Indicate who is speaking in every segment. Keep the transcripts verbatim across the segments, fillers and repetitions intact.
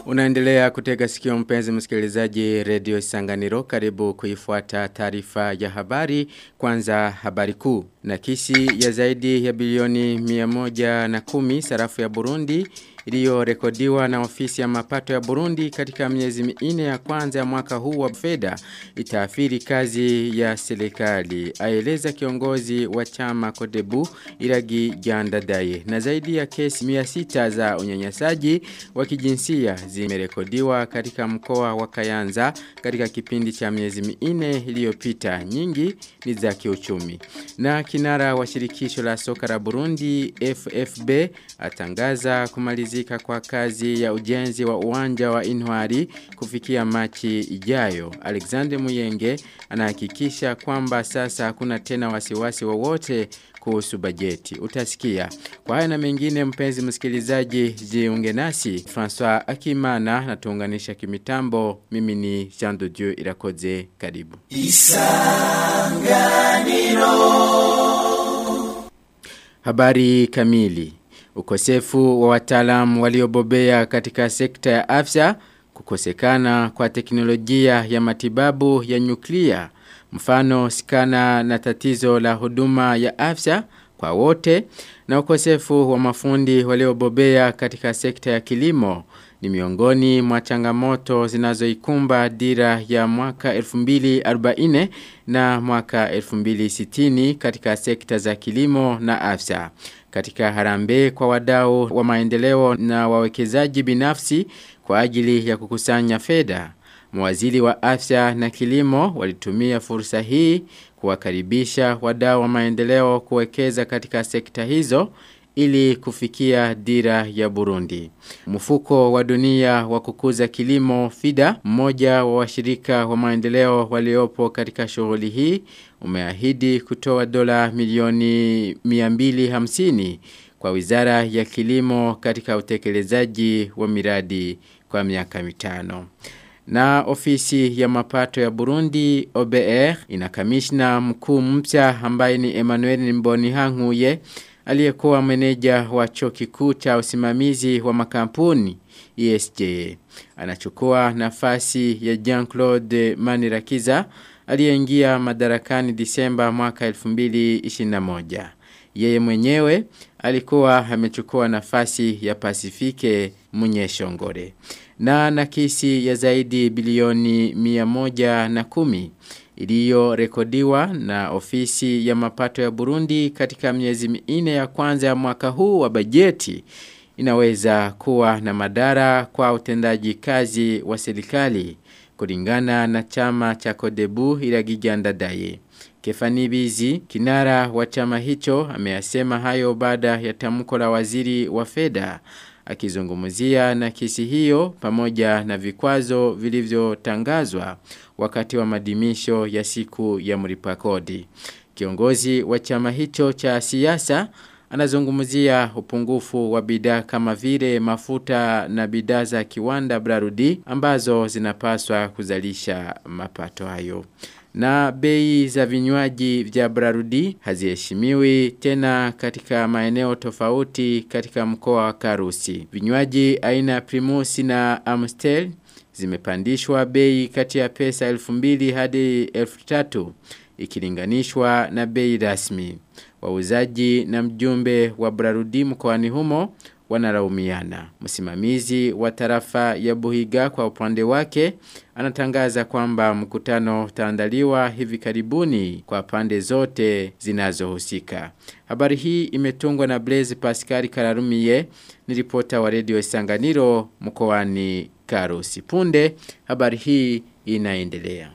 Speaker 1: Unaendelea kutega sikio mpenzi msikilizaji Radio Isanganiro, karibu kuifuata taarifa ya habari. Kwanza habari kuu. Nakisi ya zaidi ya bilioni mia moja na kumi sarafu ya Burundi iliyo rekodiwa na ofisi ya mapato ya Burundi katika miezi minne ya kwanza ya mwaka huu wa fedha itaathiri kazi ya serikali, aeleza kiongozi wa chama Kodebu Iragi Jandadaye. Na zaidi ya kesi mia sita za unyanyasaji wa kijinsia zimerekodiwa katika mkoa wa Kayanza katika kipindi cha miezi minne iliyopita, nyingi ni za kiuchumi. Na kinara wa shirikisho la soka la Burundi F F B atangaza kumalizika kwa kazi ya ujenzi wa uwanja wa Intwari kufikia Machi ijayo. Alexander Muyenge anahakikisha kwamba sasa hakuna tena wasiwasi wowote kuhusu bajeti. Utasikia kwa haya na mengine mpenzi msikilizaji, jiunge nasi. François Akimana natuunganisha kimitambo. Mimi ni Jean de Dieu Irakoze, karibu. Isanganiro. Habari kamili. Ukosefu wa wataalamu waliobobea katika sekta ya afya, kukosekana kwa teknolojia ya matibabu ya nyuklia, mfano skana na tatizo la huduma ya afya kwa wote, na ukosefu wa mafundi waliobobea katika sekta ya kilimo ni miongoni mwa changamoto zinazoikumba dira ya mwaka elfu mbili arobaini na mwaka elfu mbili sitini katika sekta za kilimo na afya. Katika harambee kwa wadau wa maendeleo na wawekezaji binafsi kwa ajili ya kukusanya fedha, mawaziri wa afya na kilimo walitumia fursa hii kuwakaribisha wadau wa maendeleo kuwekeza katika sekta hizo ili kufikia dira ya Burundi. Mfuko wa dunia wa kukuza kilimo FIDA, mmoja wa washirika wa maendeleo waliopo katika shughuli hii, umeahidi kutoa dola milioni mia mbili hamsini kwa wizara ya kilimo katika utekelezaji wa miradi kwa miaka mitano. Na ofisi ya mapato ya Burundi O B R ina kamishna mkuu mpya ambaye ni Emmanuel Mbonihankuye aliyekuwa meneja wa chuo kikuu cha usimamizi wa makampuni E S J. Anachukua nafasi ya Jean-Claude Manirakiza aliyeingia madarakani Disemba mwaka elfu mbili ishirini na moja. Yeye mwenyewe alikuwa amechukua nafasi ya Pasifike Munyeshongore. Na nakisi ya zaidi bilioni mia moja na kumi iliyo rekodiwa na ofisi ya mapato ya Burundi katika miezi minne ya kwanza ya mwaka huu wa bajeti inaweza kuwa na madhara kwa utendaji kazi wa serikali, kulingana na chama cha Kodebu Iragi Jandadaye. Kefani Bizi, kinara wa chama hicho, ameyasema hayo baada ya tamko la waziri wa fedha akizungumzia na kesi hiyo pamoja na vikwazo vilivyotangazwa wakati wa maadhimisho ya siku ya mlipa kodi. Kiongozi wa chama hicho cha siasa anazungumzia upungufu wa bidhaa kama vile mafuta na bidhaa za kiwanda Brarudi ambazo zinapaswa kuzalisha mapato hayo. Na bei za vinywaji vya Brarudi haziheshimiwi tena katika maeneo tofauti katika mkoa wa Karusi. Vinywaji aina Primus na Amstel zimepandishwa bei kati ya pesa elfu mbili hadi elfu tatu ikilinganishwa na bei rasmi. Wauzaji na mjumbe wa Brarudi mkoani humo wanalaumiana. Msimamizi wa tarafa ya Buhiga kwa upande wake anatangaza kwamba mkutano utaandaliwa hivi karibuni kwa pande zote zinazohusika. Habari hii imetungwa na Blaise Pascal Kararumiye, ni ripota wa Radio Isanganiro mkoani Karusi. Punde habari hii inaendelea.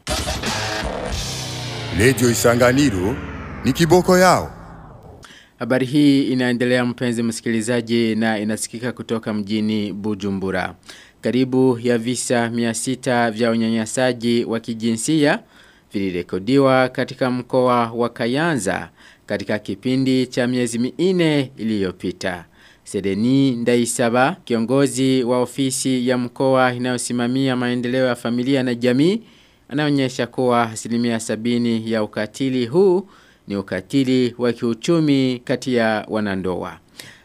Speaker 2: Radio Isanganiro ni kiboko yao.
Speaker 1: Habari hii inaendelea mpenzi msikilizaji na inasikika kutoka mjini Bujumbura. Karibu ya visa mia sita vya unyanyasaji wa kijinsia vilirekodiwa katika mkoa wa Kayanza katika kipindi cha miezi minne iliyopita. Sedeni Ndaisaba, kiongozi wa ofisi ya mkoa inayosimamia maendeleo ya familia na jamii, anaonyesha kuwa asilimia sabini ya ukatili huu ni ukatili wa kiuchumi kati ya wanandoa.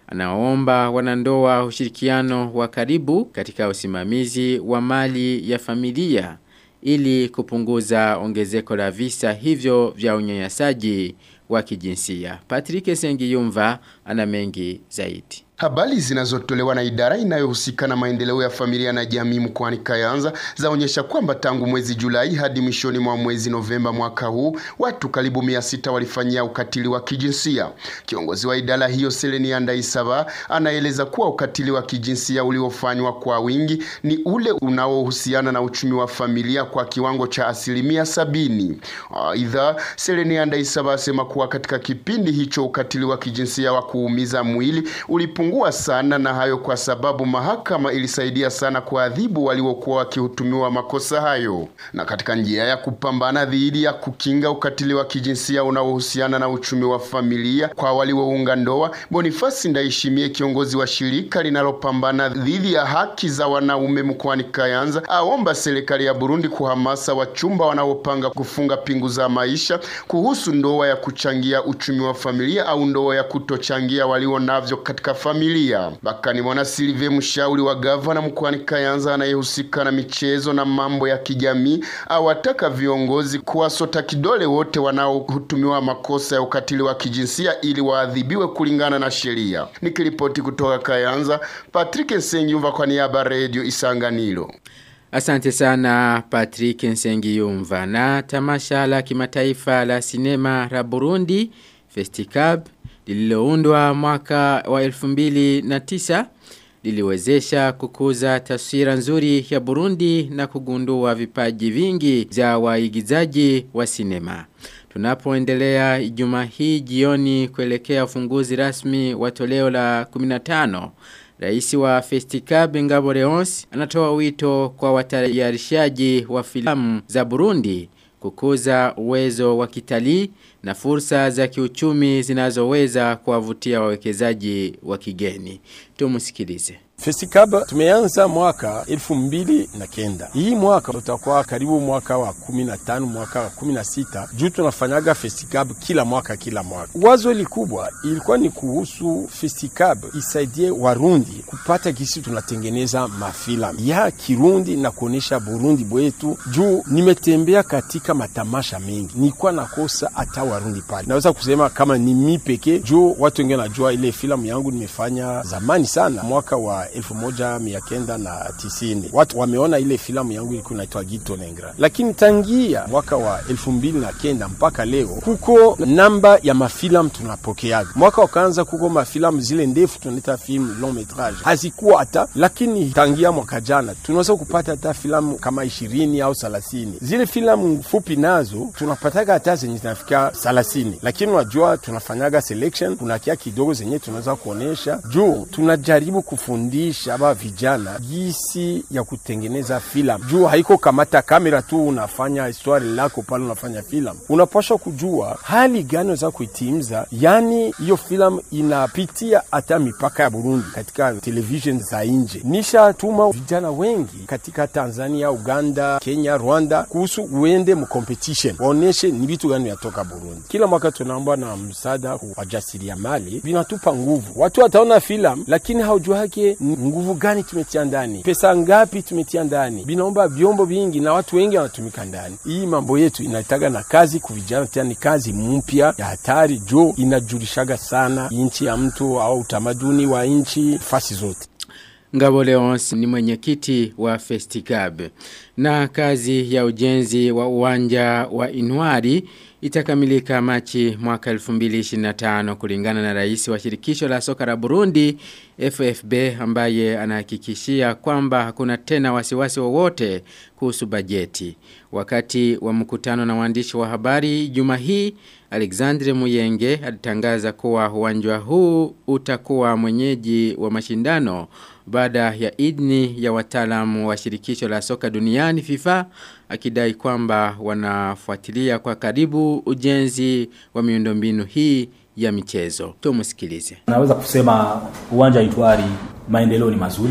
Speaker 1: Anaomba wanandoa ushirikiano wa karibu katika usimamizi wa mali ya familia ili kupunguza ongezeko la visa hivyo vya unyanyasaji wa kijinsia. Patrick Sengiyumva ana mengi zaidi.
Speaker 3: Habari zinazotolewa na idara inayohusika na maendeleo ya familia na jamii mkoani Kayanza zaonyesha kwamba tangu mwezi Julai hadi mwishoni mwa mwezi Novemba mwaka huu watu karibu mia sita walifanyia ukatili wa kijinsia. Kiongozi wa idara hiyo Selenia Ndaisaba anaeleza kuwa ukatili wa kijinsia uliofanywa kwa wingi ni ule unaohusiana na uchumi wa familia kwa kiwango cha asilimia sabini. Aidha, Selenia Ndaisaba asema kuwa katika kipindi hicho ukatili wa kijinsia wa kuumiza mwili ulipo Pungua sana, na hayo kwa sababu mahakama ilisaidia sana kuadhibu waliokuwa wakihutumiwa makosa hayo. Na katika njia ya kupambana dhidi ya kukinga ukatili wa kijinsia unaohusiana na uchumi wa familia kwa waliounga ndoa, Boniface Ndayishimiye, kiongozi wa shirika linalopambana dhidi ya haki za wanaume mkoani Kayanza, aomba serikali ya Burundi kuhamasa wachumba wanaopanga kufunga pingu za maisha kuhusu ndoa ya kuchangia uchumi wa familia au ndoa ya kutochangia walio navyo katika familia. Familia. Bakani mwana Silve, mshauri wa gavana mkoani Kayanza anayehusika na michezo na mambo ya kijamii, awataka viongozi kuwasota kidole wote wanaohutumiwa makosa ya ukatili wa kijinsia ili waadhibiwe kulingana na sheria. Nikiripoti kutoka Kayanza, Patrick Nsengiyumva kwa niaba Radio Isanganiro.
Speaker 1: Asante sana Patrick Nsengiyumva. Na tamasha la kimataifa la sinema la Burundi Festicab lililoundwa mwaka wa elfu mbili na tisa liliwezesha kukuza taswira nzuri ya Burundi na kugundua vipaji vingi vya waigizaji wa sinema. Tunapoendelea Ijumaa hii jioni kuelekea ufunguzi rasmi wa toleo la kumi na tano, Rais wa Festicab Ngabo Leonce anatoa wito kwa watayarishaji wa filamu za Burundi kukuza uwezo wa kitalii na fursa za kiuchumi zinazoweza kuwavutia wawekezaji wa kigeni. Tumusikilize.
Speaker 4: Festicab tumeanza mwaka elfu mbili na kenda. Hii mwaka tutakuwa karibu mwaka wa kumi na tano, mwaka wa kumi na sita. Juu tunafanyaga Festicab kila mwaka kila mwaka. Wazo likubwa ilikuwa ni kuhusu Festicab isaidie Warundi kupata kisi tunatengeneza mafilamu ya Kirundi na kuonesha Burundi bwetu. Juu nimetembea katika matamasha mengi, nilikuwa nakosa hata Warundi pale. Naweza kusema kama ni mimi pekee, juu watu wengine wanajua ile filamu yangu nimefanya zamani sana, mwaka wa elfu moja mia kenda na tisini. Watu wameona ile filamu yangu ilikuwa inaitwa Gito Nengra. Lakini tangia mwaka wa elfu mbili na kenda mpaka leo kuko namba ya mafilamu tunapokeaga. Mwaka wakaanza kuko mafilamu zile ndefu tunaita film long metrage hazikuwa hata, lakini tangia mwaka jana tunaweza kupata hata filamu kama ishirini au thelathini. Zile filamu fupi nazo tunapataga hata zenye zinafika thelathini. Lakini unajua tunafanyaga selection, kuna kia kidogo zenye tunaweza kuonesha. Juu tunajaribu kufundisha aba vijana gisi ya kutengeneza filamu. Juu haiko kamata kamera tu unafanya story lako pale unafanya filamu. Unapaswa kujua hali gani za kuitimza, yani hiyo filamu inapitia hata mipaka ya Burundi katika television za nje. Nisha tuma vijana wengi katika Tanzania, Uganda, Kenya, Rwanda kuhusu uende mu competition. Waoneshe ni vitu gani vinatoka Burundi. Kila mwaka tunaomba na msaada wa jasiriamali, vinatupa nguvu. Watu wataona filamu lakini haujua haki nguvu gani tumetia ndani, pesa ngapi tumetia ndani. Binaomba vyombo vingi na watu wengi wanatumika ndani. Hii mambo yetu inataga na kazi kuvijana, tena ni kazi mpya ya hatari, jo inajulishaga sana inchi ya mtu au utamaduni wa inchi fasi zote.
Speaker 1: Ngabo Leonce ni mwenyekiti wa Festicab. Na kazi ya ujenzi wa uwanja wa Inwari itakamilika Machi mwaka elfu mbili ishirini na tano kulingana na rais wa shirikisho la soka la Burundi F F B, ambaye anahakikishia kwamba hakuna tena wasiwasi wowote kuhusu bajeti. Wakati wa mkutano na waandishi wa habari Juma hii, Alexandre Muyenge alitangaza kuwa uwanja huu utakuwa mwenyeji wa mashindano baada ya idhini ya wataalamu wa shirikisho la soka duniani FIFA, akidai kwamba wanafuatilia kwa karibu ujenzi wa miundombinu hii ya michezo. Tumusikilize.
Speaker 5: Naweza kusema uwanja Itwari maendeleo ni mazuri,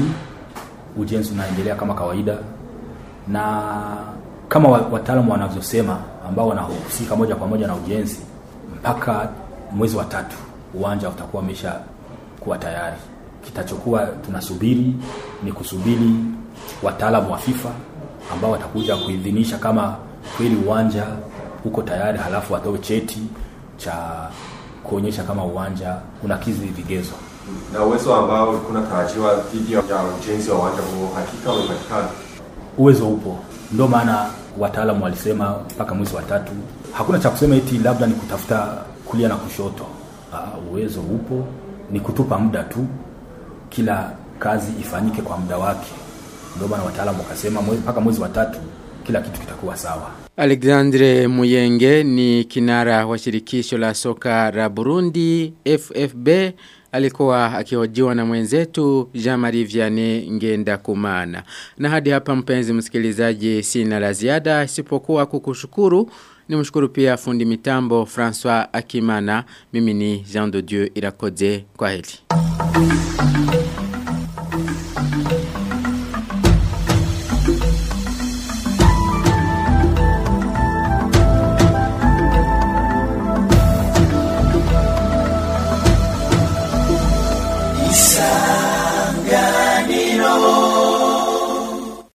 Speaker 5: ujenzi unaendelea kama kawaida, na kama wataalamu wanavyosema ambao wanahusika moja kwa moja na ujenzi, mpaka mwezi wa tatu uwanja utakuwa umesha kuwa tayari. Kitachokuwa tunasubiri ni kusubiri wataalamu wa FIFA ambao watakuja kuidhinisha kama kweli uwanja uko tayari, halafu watoe cheti cha kuonyesha kama uwanja unakidhi vigezo.
Speaker 6: Na uwezo ambao kuna tarajiwa dhidi ya ujenzi wa uwanja huo hakika umepatikana?
Speaker 5: Uwezo upo. Ndio maana wataalamu walisema mpaka mwezi wa tatu. Hakuna cha kusema eti labda ni kutafuta kulia na kushoto. Uh, uwezo upo, ni kutupa muda tu, kila kazi ifanyike kwa muda wake. Ndio maana wataalamu wakasema mpaka mwezi wa tatu kila kitu kitakuwa sawa.
Speaker 1: Alexandre Muyenge ni kinara wa shirikisho la soka la Burundi F F B, alikuwa akihojiwa na mwenzetu Jean-Marie Vianney Ngenda Kumana. Na hadi hapa mpenzi msikilizaji, sina la ziada isipokuwa kukushukuru. Nimshukuru pia fundi mitambo François Akimana. Mimi ni Jean de Dieu Irakoze. Kwaheri.